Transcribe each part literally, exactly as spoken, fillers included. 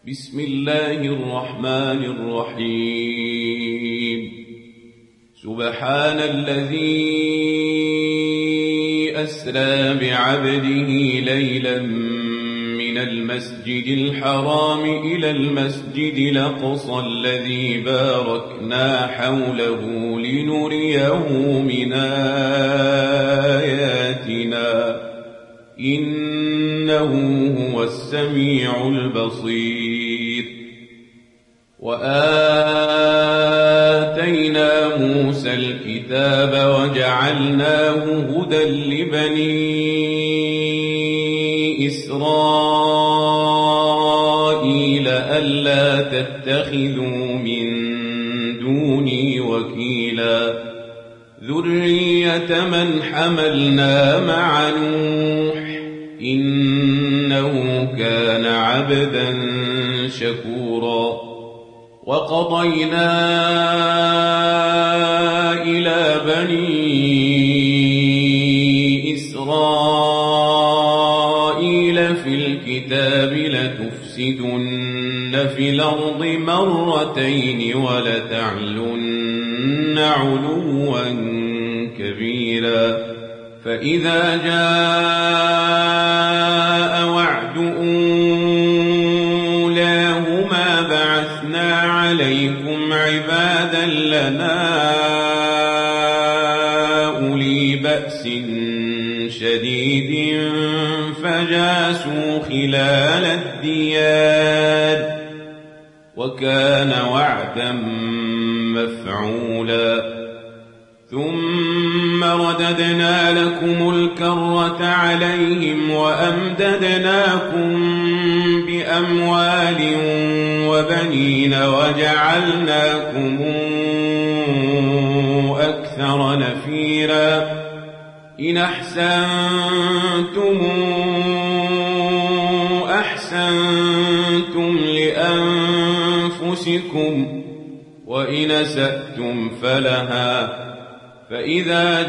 بسم الله الرحمن الرحيم. سبحان الذي أسرى بعبده ليلا من المسجد الحرام إلى المسجد الأقصى الذي باركنا حوله لنريه من آياتنا إنه هو السميع البصير. وآتينا موسى الكتاب وجعلناه هدى لبني إسرائيل ألا تتخذوا من دوني وكيلا ذرية من حملنا مع نوح إنه كان عبدا شكورا. وقضينا إلى بني إسرائيل في الكتاب لتفسدن في الأرض مرتين ولتعلن علوا كبيرا. فإذا جاء وعد أولاهما بعثنا عليكم عبادا لنا أولي بأس شديد فجاسوا خلال الديار وكان وعدا مفعولا. ثم رددنا لكم الكرة عليهم وأمددناكم بأموال وبنين وجعلناكم أكثر نفيرا. إن أحسنتم أحسنتم لأنفسكم وإن أسأتم فلها. فإذا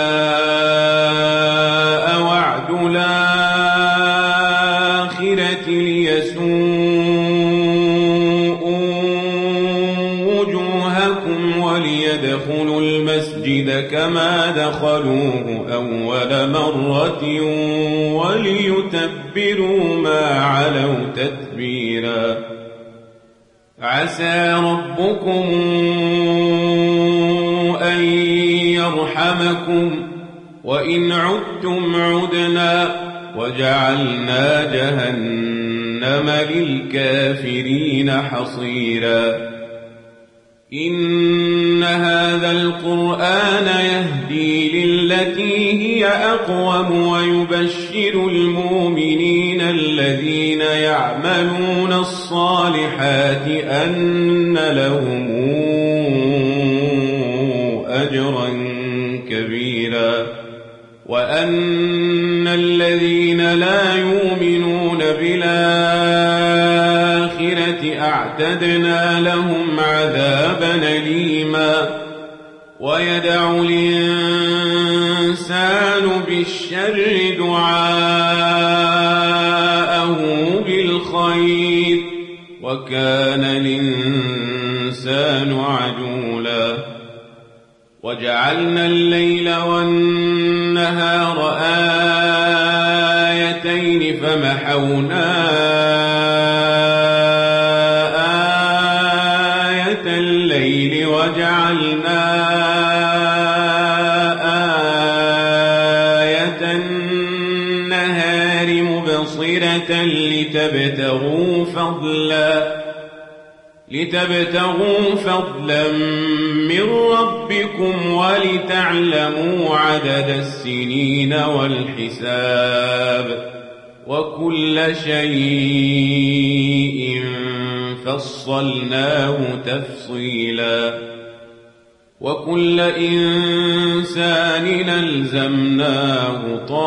جاء وعد الآخرة ليسوءوا وجوهكم وليدخلوا المسجد كما دخلوه أول مرة وليتبروا ما علوا تتبيرا. عسى ربكم أن يرحمكم وإن عدتم عدنا وجعلنا جهنم للكافرين حصيرا. إن هذا القرآن يهدي للتي هي أقوم ويبشر المؤمنين الذين يعملون الصالحات أن لهم أجرا كبيرا وأن الذين لا يؤمنون بالآخرة أعتدنا لهم عذابا أليما. ويدعو الإنسان بالشر دعاءه بالخير وكان الإنسان عجولا. وجعلنا الليل والنهار آيتين فمحونا آية الليل وجعلنا آية النهار مبصرة لتبتغوا فضلا لتبتغوا فضلا من ربكم ولتعلموا عدد السنين والحساب وكل شيء فصلناه تفصيلا. وكل إنسان ألزمناه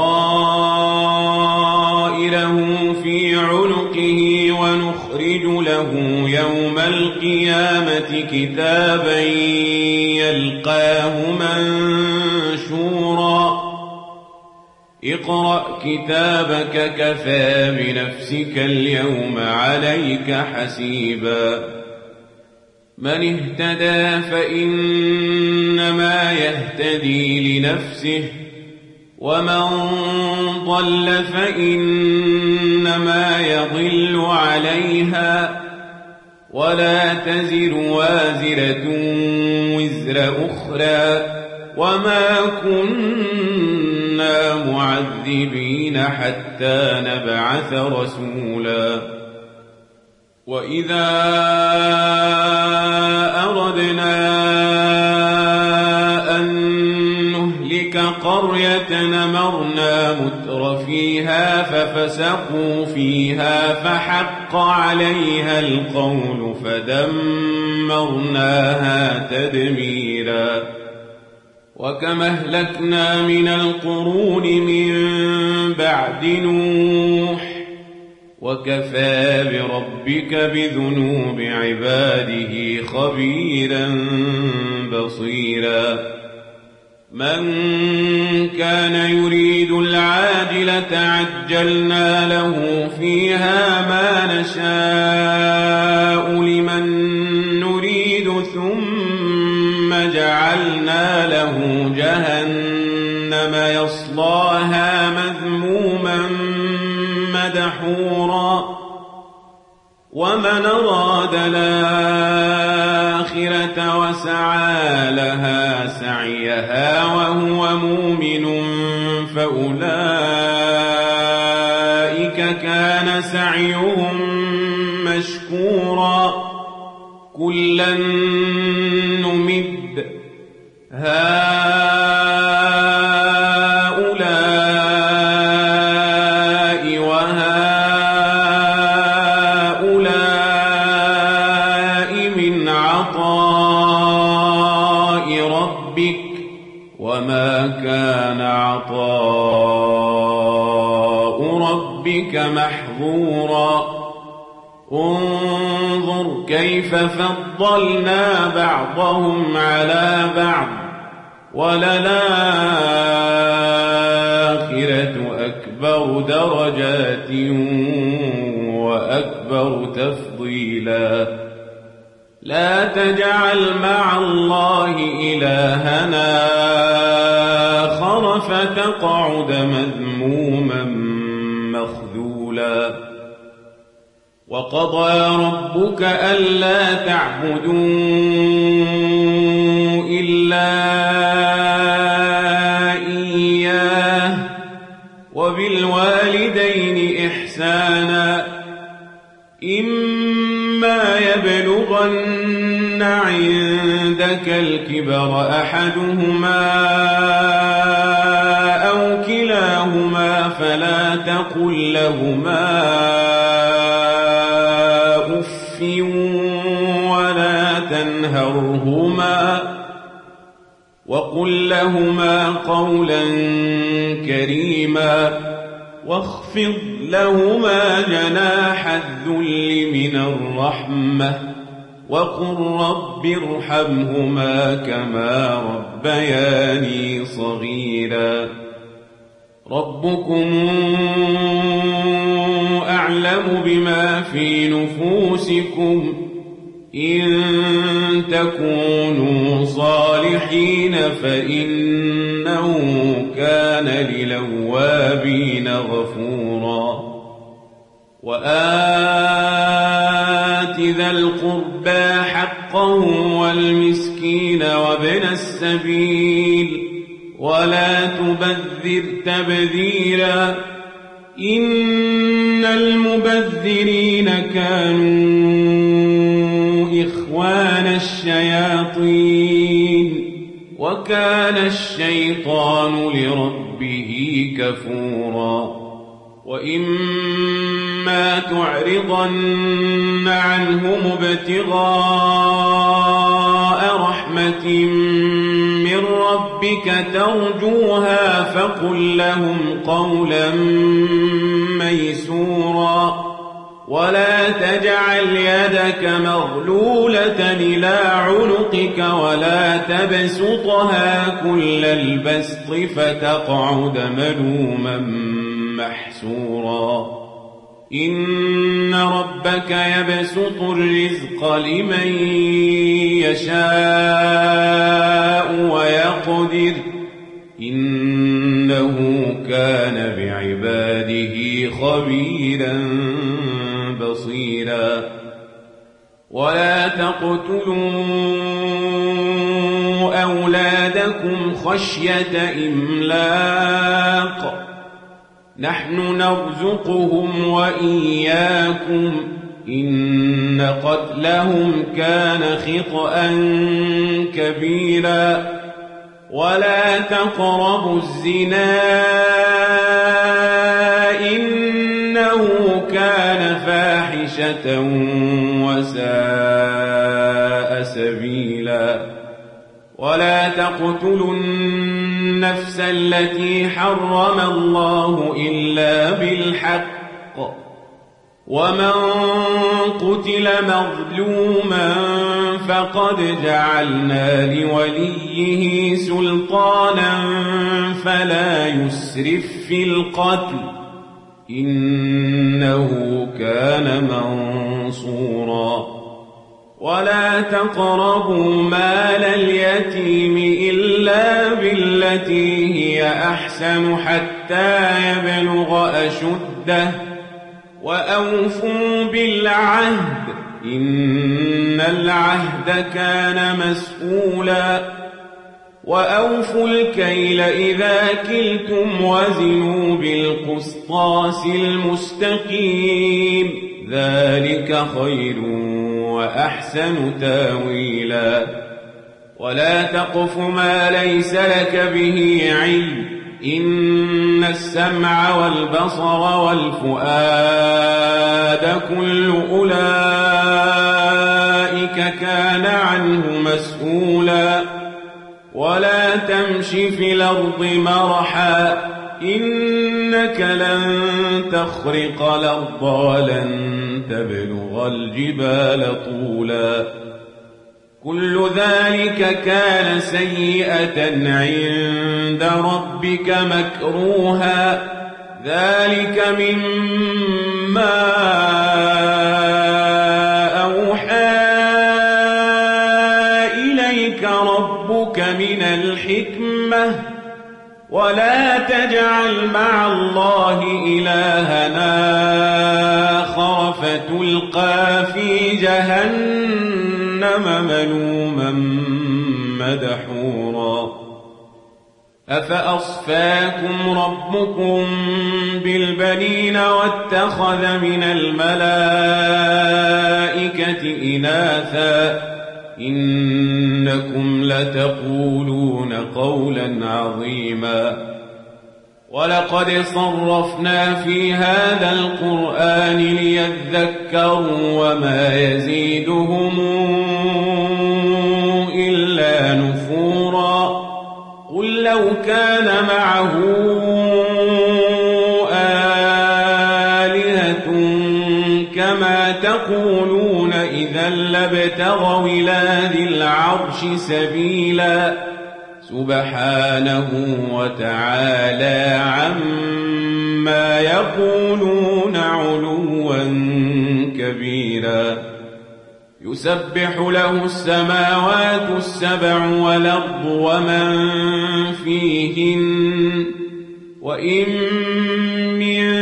طائره في عنقه ونخرج له يوم القيامة كتابا يلقاه منشورا اقرأ كتابك كفى بنفسك اليوم عليك حسيبا من اهتدى فإنما يهتدي لنفسه ومن ضل فإنما يضل عليها ولا تزر وازرة وزر أخرى وما كنا معذبين حتى نبعث رسولا وإذا أردنا أن نهلك قرية أمرنا متر فيها ففسقوا فيها فحق عليها القول فدمرناها تدميرا وكم أهلكنا من القرون من بعد نوح وكفى بربك بذنوب عباده خبيرا بصيرا من كان يريد العاجلة عجلنا له فيها ما نشاء لمن نريد ثم جعلنا له جهنم يصلاها مذموما مدحورا ومن أراد الآخرة وسعى لها سعيها وهو مؤمن فأولئك كان سعيهم مشكورا كلا نمد هؤلاء وهؤلاء من عطاء ربك وما كان عطاء ربك محظورا انظر كيف فضلنا بعضهم على بعض وللآخرة أكبر درجات وأكبر تفضيلا لا تجعل مع الله إلهنا آخر فتقعد مذموما مخذولا وقضى ربك ألا تعبدوا إلا إياه وبالوالدين إحسانا إما يبلغن عندك الكبر أحدهما أو كلاهما فلا تقل لهما ولا تنهرهما وقل لهما قولا كريما واخفض لهما جناح الذل من الرحمة وقل رب ارحمهما كما ربياني صغيرا ربكم أعلم بما في نفوسكم إن تكونوا صالحين فإنه كان للأوابين غفورا وآت ذا القربى حقه والمسكين وابن السبيل ولا تبذر تبذيرا إن المبذرين كانوا إخوان الشياطين وكان الشيطان لربه كفورا وإما تعرضن عنهم ابتغاء رحمة من ربك ترجوها فقل لهم قولا ميسورا ولا تجعل يدك مغلولة إلى عنقك ولا تبسطها كل البسط فتقعد ملوما محسورا إن ربك يبسط الرزق لمن يشاء ويقدر إنه كان بعباده خبيرا بصيرا ولا تقتلوا أولادكم خشية إملاق نحن نرزقهم وإياكم إن قتلهم كان خطأ كبيرا ولا تقربوا الزنا إنه كان فاحشة وساء سبيلا ولا تقتلوا النفس التي حرم الله إلا بالحق ومن قتل مظلوما فقد جعلنا لوليه سلطانا فلا يسرف في القتل إنه كان منصورا ولا تقربوا مال اليتيم إلا بالتي هي أحسن حتى يبلغ أشده وأوفوا بالعهد إن العهد كان مسؤولا وأوفوا الكيل إذا كلتم وزنوا بالقسطاس المستقيم ذلك خير وأحسن تاويلا ولا تقف ما ليس لك به علم إن السمع والبصر والفؤاد كل أولئك كان عنه مسؤولا ولا تمش في الأرض مرحا إنك لن تخرق الأرض ولن تبلغ الجبال طولا كل ذلك كان سيئة عند ربك مكروها ذلك مما أوحى إليك ربك من الحكمة ولا تجعل مع الله إلهنا آخر فتلقى في جهنم ملوما مدحورا أفأصفاكم ربكم بالبنين واتخذ من الملائكة إناثا إنكم لتقولون قولا عظيما ولقد صرفنا في هذا القرآن ليذكروا وما يزيدهم إلا نفورا قل لو كان معه آلهة كما تقولون إذا لابتغوا إلى ذي العرش سبيلا سبحانه وتعالى عما يقولون علوا كبيرا يسبح له السماوات السبع والأرض ومن فيهن وإن من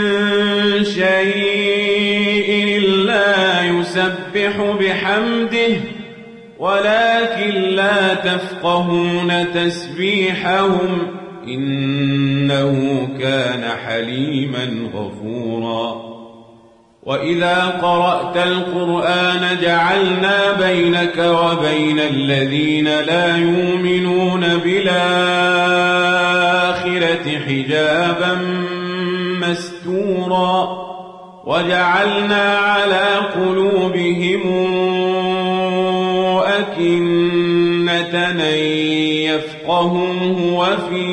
شيء إلا يسبح بحمده ولكن لا تفقهون تسبيحهم إنه كان حليما غفورا وإذا قرأت القرآن جعلنا بينك وبين الذين لا يؤمنون بالآخرة حجابا مستورا وجعلنا على قلوبهم أكنة أن يفقهوه وفي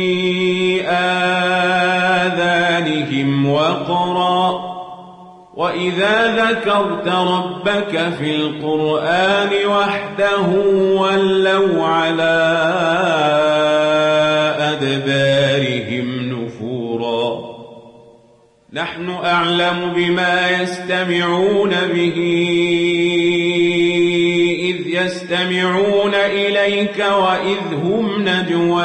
آذانهم وقرا وإذا ذكرت ربك في القرآن وحده ولوا على أدبارهم نفورا نحن أعلم بما يستمعون به إذ يستمعون إليك وإذ هم نجوى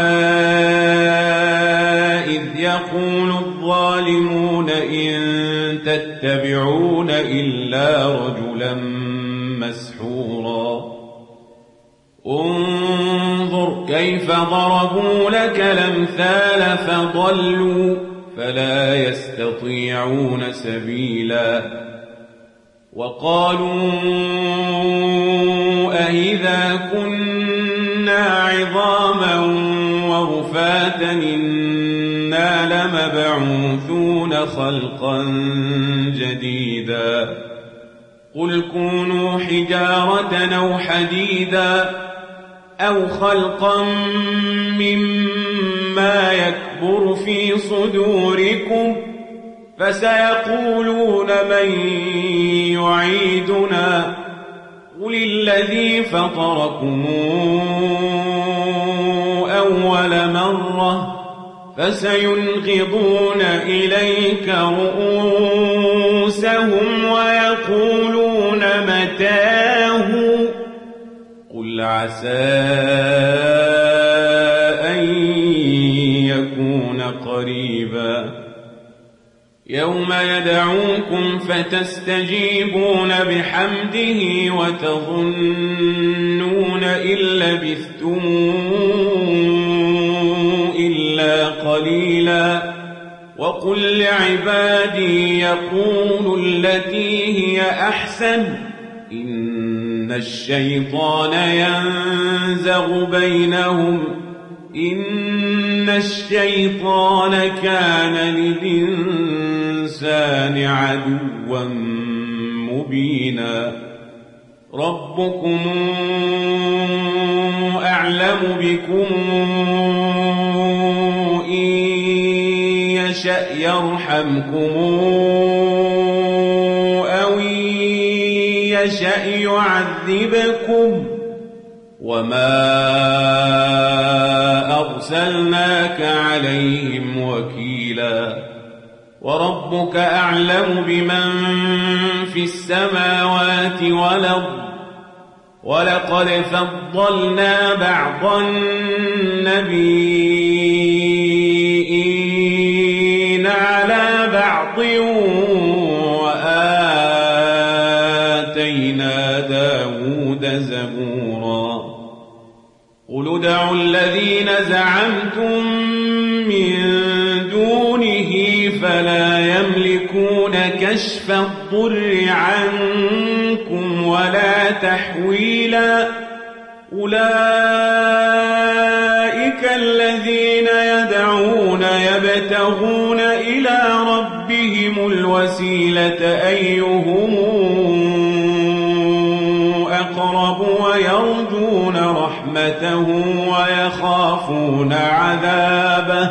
إذ يقول الظالمون إن تتبعون إلا رجلا مسحورا انظر كيف ضربوا لك الأمثال فضلوا فلا يستطيعون سبيلا وقالوا أإذا كنا عظاما ورفاتا إنا لمبعوثون خلقا جديدا قل كونوا حجارة أو حديدا أو خلقا مما يكبر في صدوركم فسيقولون من يعيدنا قل الذي فطركم أول مرة فسينغضون إليك رؤوسهم ويقولون متاه قل عسى أن يكون قريبا يوم يدعوكم فتستجيبون بحمده وتظنون إن لبثتم إلا قليلا وقل لعبادي يقولوا التي هي أحسن إن الشيطان ينزغ بينهم إن الشيطان كان للإنسان عدوا مبينا ربكم أعلم بكم إن يشأ يرحمكم أو إن يشأ يعذبكم وما أرسلناك عليهم وكيلا وربك أعلم بمن في السماوات والأرض ولقد فضلنا بعض النبيين على بعض وآتينا داود زبورا قل ادعوا الذين زعمتم من دونه فلا يملكون كشف الضر عنكم ولا تحويلا أولئك الذين يدعون يبتغون إلى ربهم الوسيلة أيهم أقرب ويرجون رحمته ويخافون عذابه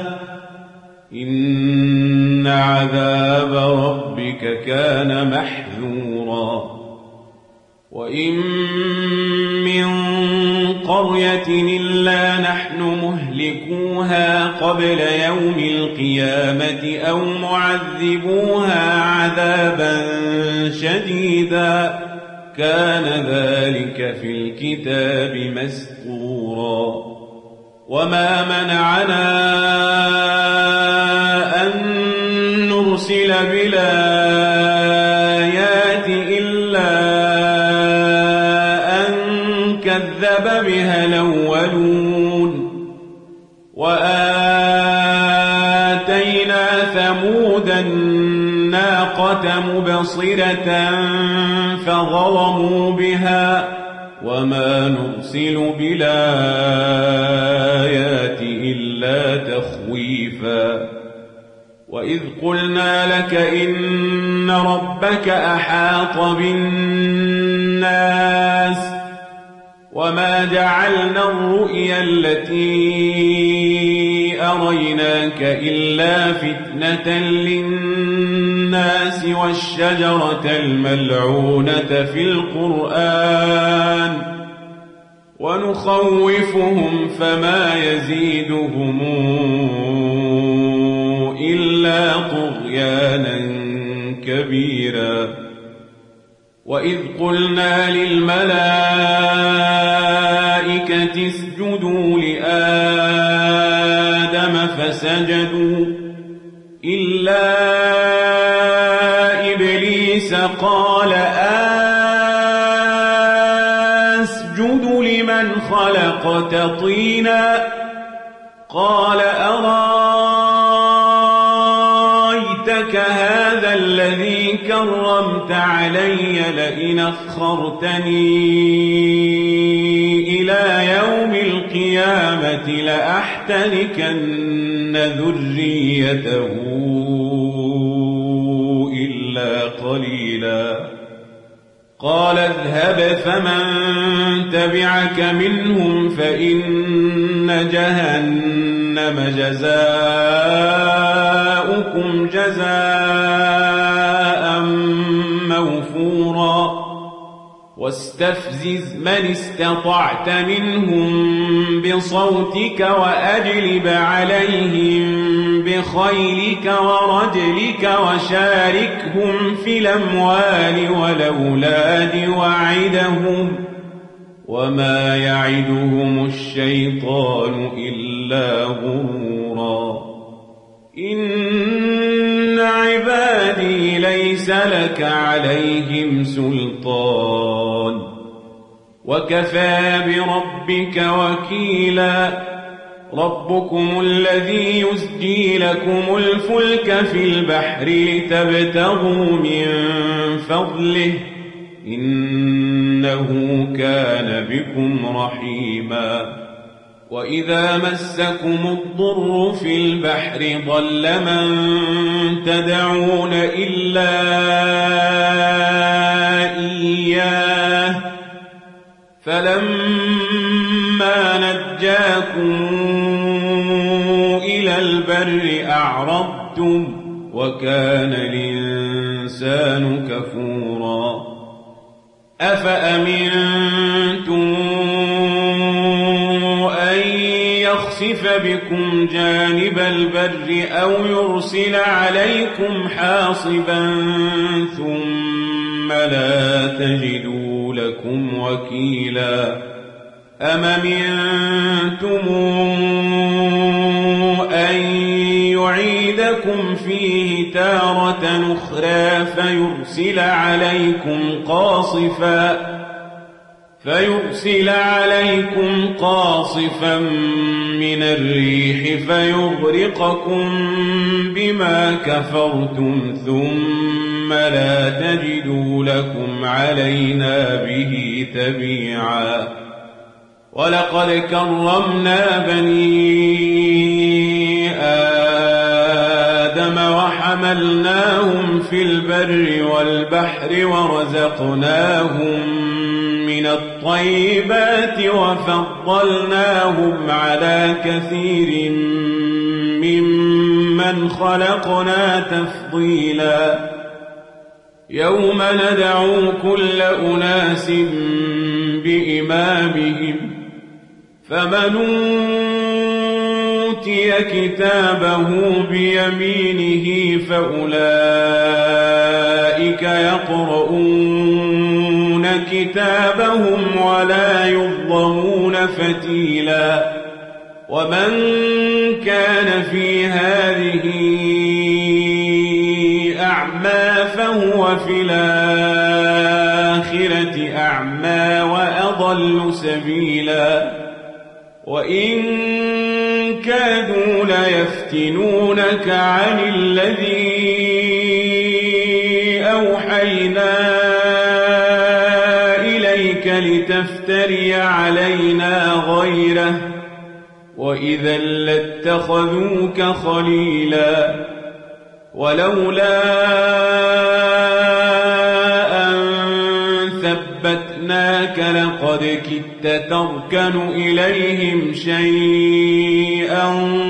إن عذاب ربك كان محذورا وإن من قرية إلا نحن مهلكوها قبل يوم القيامة أو معذبوها عذابا شديدا كان ذلك في الكتاب مسطورا وما منعنا أن نرسل بالآيات إلا أن كذب بها الأولون وآتينا ثمود الناقة مبصرة فظلموا بها وما نرسل بالآيات إلا تخويفا وإذ قلنا لك إن ربك أحاط بالناس وما جعلنا الرؤيا التي أريناك إلا فتنة للناس والشجرة الملعونة في القرآن ونخوفهم فما يزيدهم إلا طغيانا كبيرا وإذ قلنا للملائكة اسجدوا لآدم فسجدوا إلا إبليس قال أسجد لمن خلقت طينا قال أرايتك هذا الذي كرمت علي لئن أخرتني إلى يوم القيامة لأحتركن ذريته إلا قليلا قال اذهب فمن تبعك منهم فإن جهنم جزاؤكم جزاء موفورا واستفزز من استطعت منهم بصوتك وأجلب عليهم بخيلك ورجلك وشاركهم في الأموال والأولاد وعدهم وما يعدهم الشيطان إلا غرورا إن عبادي ليس لك عليهم سلطان وكفى بربك وكيلا ربكم الذي يسجي لكم الفلك في البحر لتبتغوا من فضله إنه كان بكم رحيما وإذا مسكم الضر في البحر ضل من تدعون إلا إياه فلما نجاكم إلى البر أعرضتم وكان الإنسان كفورا أفأمنتم أن يخسف بكم جانب البر أو يرسل عليكم حاصبا ثم لا تجدوا لكم وكيلا أم أمنتم أن يعيدكم فيه تارة أخرى فيرسل عليكم قاصفا فيرسل عليكم قاصفا من الريح فيغرقكم بما كفرتم ثم لا تجدوا لكم علينا به تبيعا ولقد كرمنا بني آدم وحملناهم في البر والبحر ورزقناهم من الطيبات وفضلناهم على كثير ممن خلقنا تفضيلا يوم ندعو كل أناس بإمامهم فمن أوتي كتابه بيمينه فأولئك يقرؤون كتابهم ولا يظلمون فتيلا ومن كان في هذه أعمى فهو في الآخرة أعمى وأضل سبيلا وإن كادوا ليفتنونك عن الذي أوحينا إليك لتفتري علينا غيره وإذا لاتخذوك خليلا ولولا أن ثبتناك لقد كدت تركن إليهم شيئا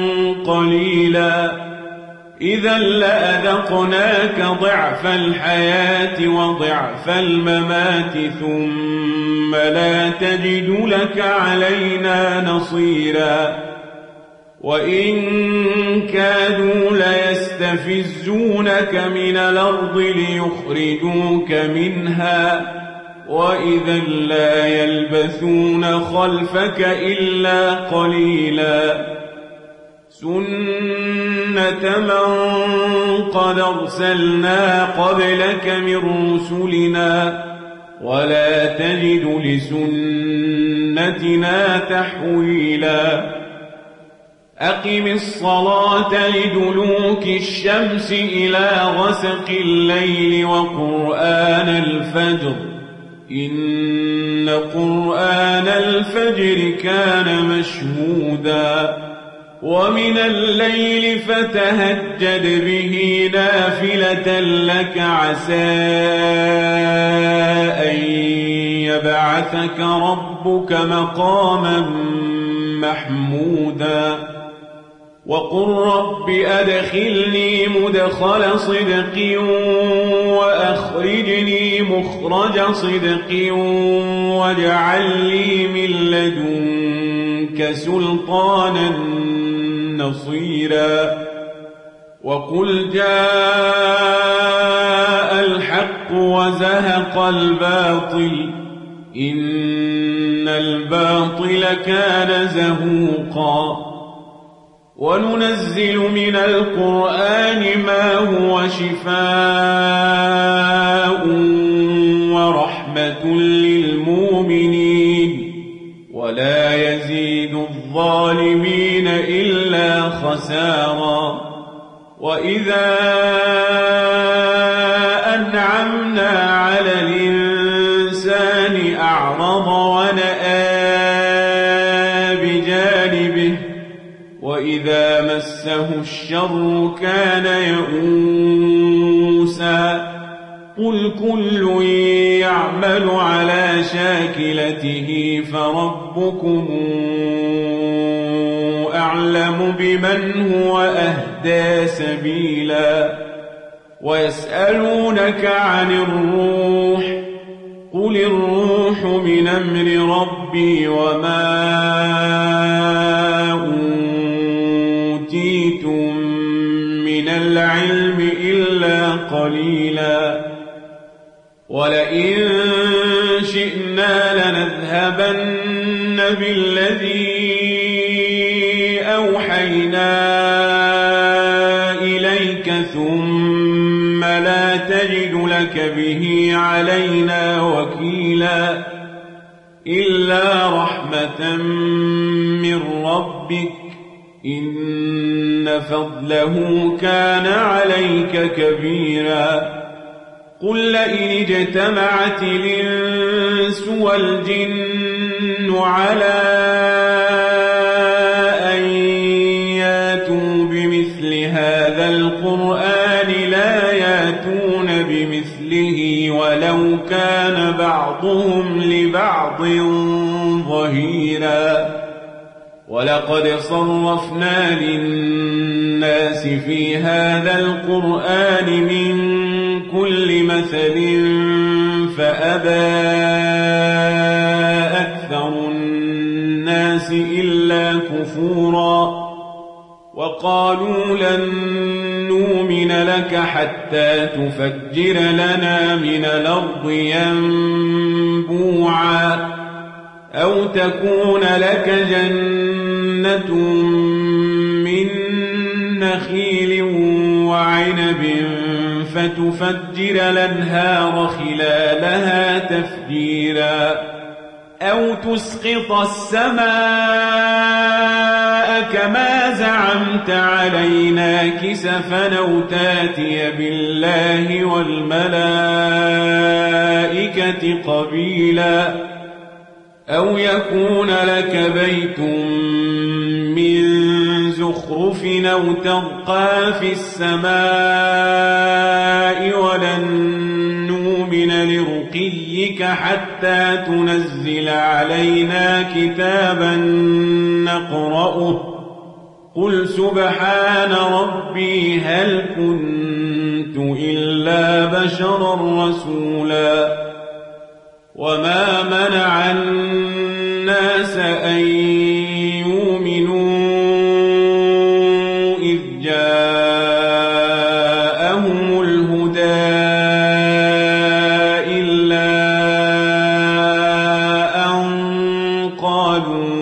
قليلا إذا لأذقناك ضعف الحياة وضعف الممات ثم لا تجد لك علينا نصيرا وإن كادوا ليستفزونك من الأرض ليخرجوك منها وإذا لا يلبثون خلفك إلا قليلا سنة من قد أرسلنا قبلك من رسلنا ولا تجد لسنتنا تحويلا أقم الصلاة لدلوك الشمس إلى غسق الليل وقرآن الفجر إن قرآن الفجر كان مشهودا ومن الليل فتهجد به نافلة لك عسى أن يبعثك ربك مقاما محمودا وقل رب أدخلني مدخل صدق وأخرجني مخرج صدق واجعل لي من لدنك سلطانا نصيرا وقل جاء الحق وزهق الباطل إن الباطل كان زهوقا وننزل من القرآن ما هو شفاء ورحمة للمؤمنين ولا يزيد الظالمين إلا خسارا وإذا أنعمنا على الإنسان أعرض ونأى بجانبه وإذا مسه الشر كان يئوسا قل كل يعمل على شاكلته فربكم أعلم بمن هو أهدى سبيلا ويسألونك عن الروح قل الروح من أمر ربي وما أوتيتم من العلم إلا قليلا ولئن شئنا لنذهبن بالذي أوحينا إليك ثم لا تجد لك به علينا وكيلا إلا رحمة من ربك إن فضله كان عليك كبيرا قل لئن اجتمعت الإنس والجن على أن ياتوا بمثل هذا القرآن لا ياتون بمثله ولو كان بعضهم لبعض ظهيرا ولقد صرفنا للناس في هذا القرآن من كل مثل فأبى أكثر الناس إلا كفورا وقالوا لن نؤمن لك حتى تفجر لنا من الأرض ينبوعا أو تكون لك جنة من نخيل وعنب فتفجر الأنهار خلالها تفجيرا أو تسقط السماء كما زعمت علينا كسفا أو تاتي بالله والملائكة قبيلا أو يكون لك بيت من زخرف أو ترقى في السماء ولن نؤمن لرقيك نؤتيك حتى تنزل علينا كتابا نقرأه قل سبحان ربي هل كنت إلا بشرا رسولا وما منع الناس أن يؤمنوا إذ جاءهم الهدى إلا أن قالوا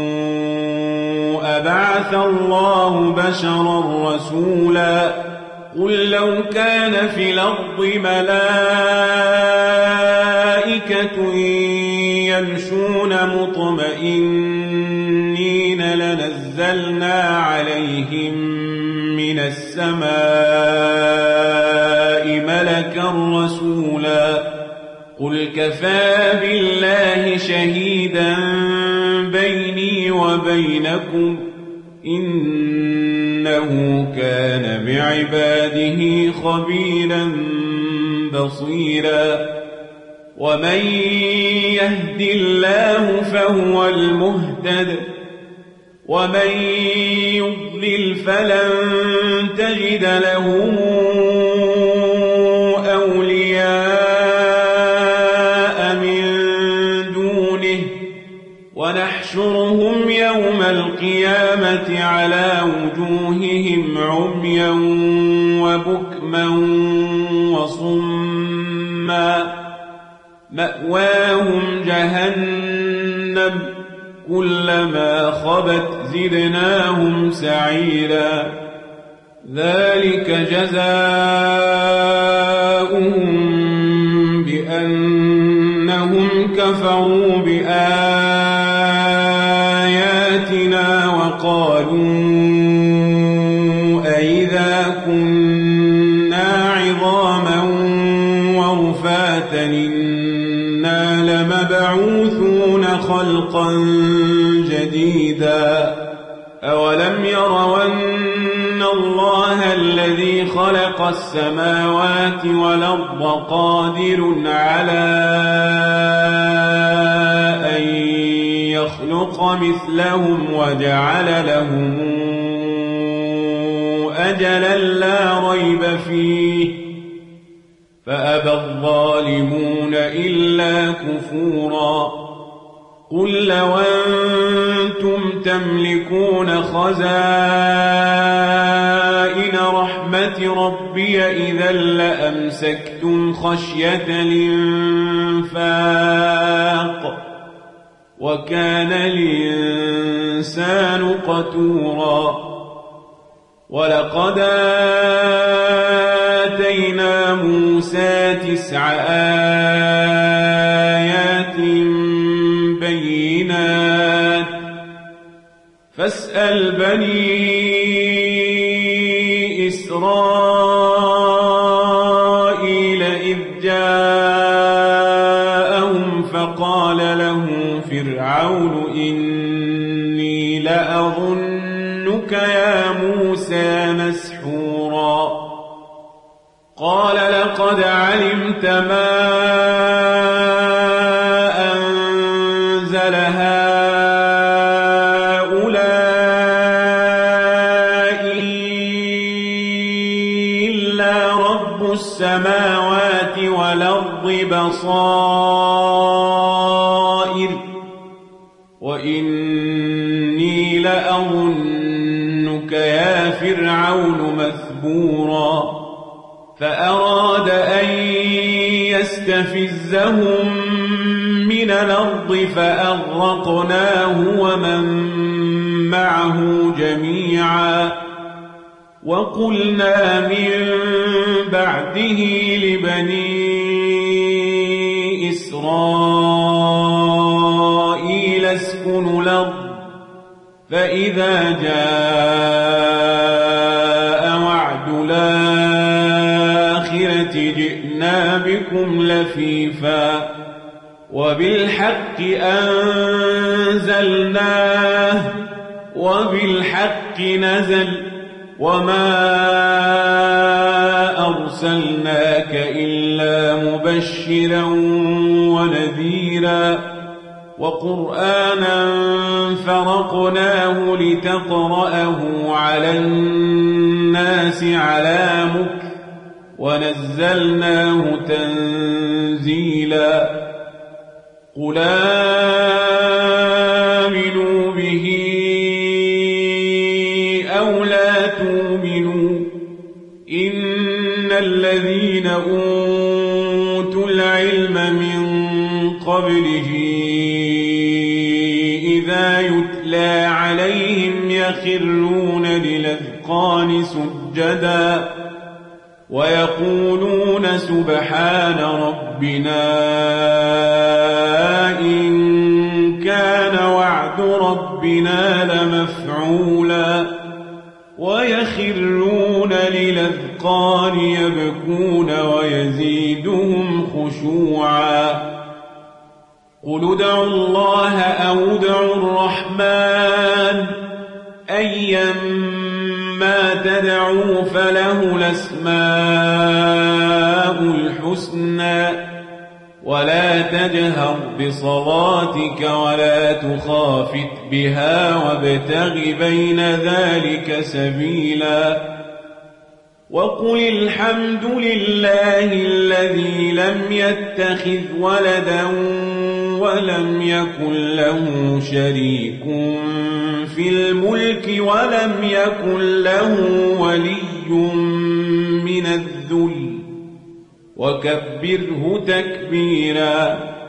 أبعث الله بشرا رسولا قل لو كان في الأرض ملائكة يمشون مطمئنين لنزلنا عليهم من السماء ملكا رسولا قل كفى بالله شهيدا بيني وبينكم إنه كان بعباده خبيرا بصيرا ومن يهد الله فهو المهتد ومن يضلل فلن تجد له أولياء من دونه ونحشرهم يوم القيامة على وجوههم عميا وبكما وصما مأواهم جهنم كلما خبت زدناهم سعيرا ذلك جزاؤهم بأنهم كفروا بآياتنا وقالوا أئذا كنا عظاما ورفاتا إنا لمبعوثون خلقا جديدا أولم يروا أن الله الذي خلق السماوات والأرض قادر على أن يخلق مثلهم وجعل لهم أجلا لا ريب فيه فأبى الظالمون إلا كفورا قل لو أنتم تملكون خزائن رحمة ربي إذا لأمسكتم خشية الإنفاق وكان الإنسان قتورا ولقد آتينا موسى تسع آيات بينات فاسأل بني إسرائيل إذ جاءهم فقال له فرعون إني لأظنك يا موسى مسحورا قال لقد علمت ما أنزل هؤلاء إلا رب السماوات والأرض بصائر وإني لأظنك يا فرعون مثبورا فأراد أن يستفزهم من الأرض فأغرقناه ومن معه جميعا وقلنا من بعده لبني إسرائيل اسكنوا الأرض فإذا جاء وعد الآخرة جئنا بكم لفيفا وبالحق أنزلناه وبالحق نزل وما أرسلناك إلا مبشرا ونذيرا وقرآنا فرقناه لتقرأه على الناس على مكث ونزلناه تنزيلا قل آمنوا به أو لا تؤمنوا إن الذين أوتوا العلم من قبله إذا يتلى عليهم يخرون للأذقان سجدا ويقولون سبحان ربنا إن كان وعد ربنا لمفعولا ويخرون للأذقان يبكون ويزيدهم خشوعا قل ادعوا الله أو ادعوا الرحمن أيما تدعوا فله الأسماء الحسنى ولا تجهر بصلاتك ولا تخافت بها وابتغ بين ذلك سبيلا وقل الحمد لله الذي لم يتخذ ولدا ولم يكن له شريك في الملك ولم يكن له ولي من الذل وكبره تكبيرا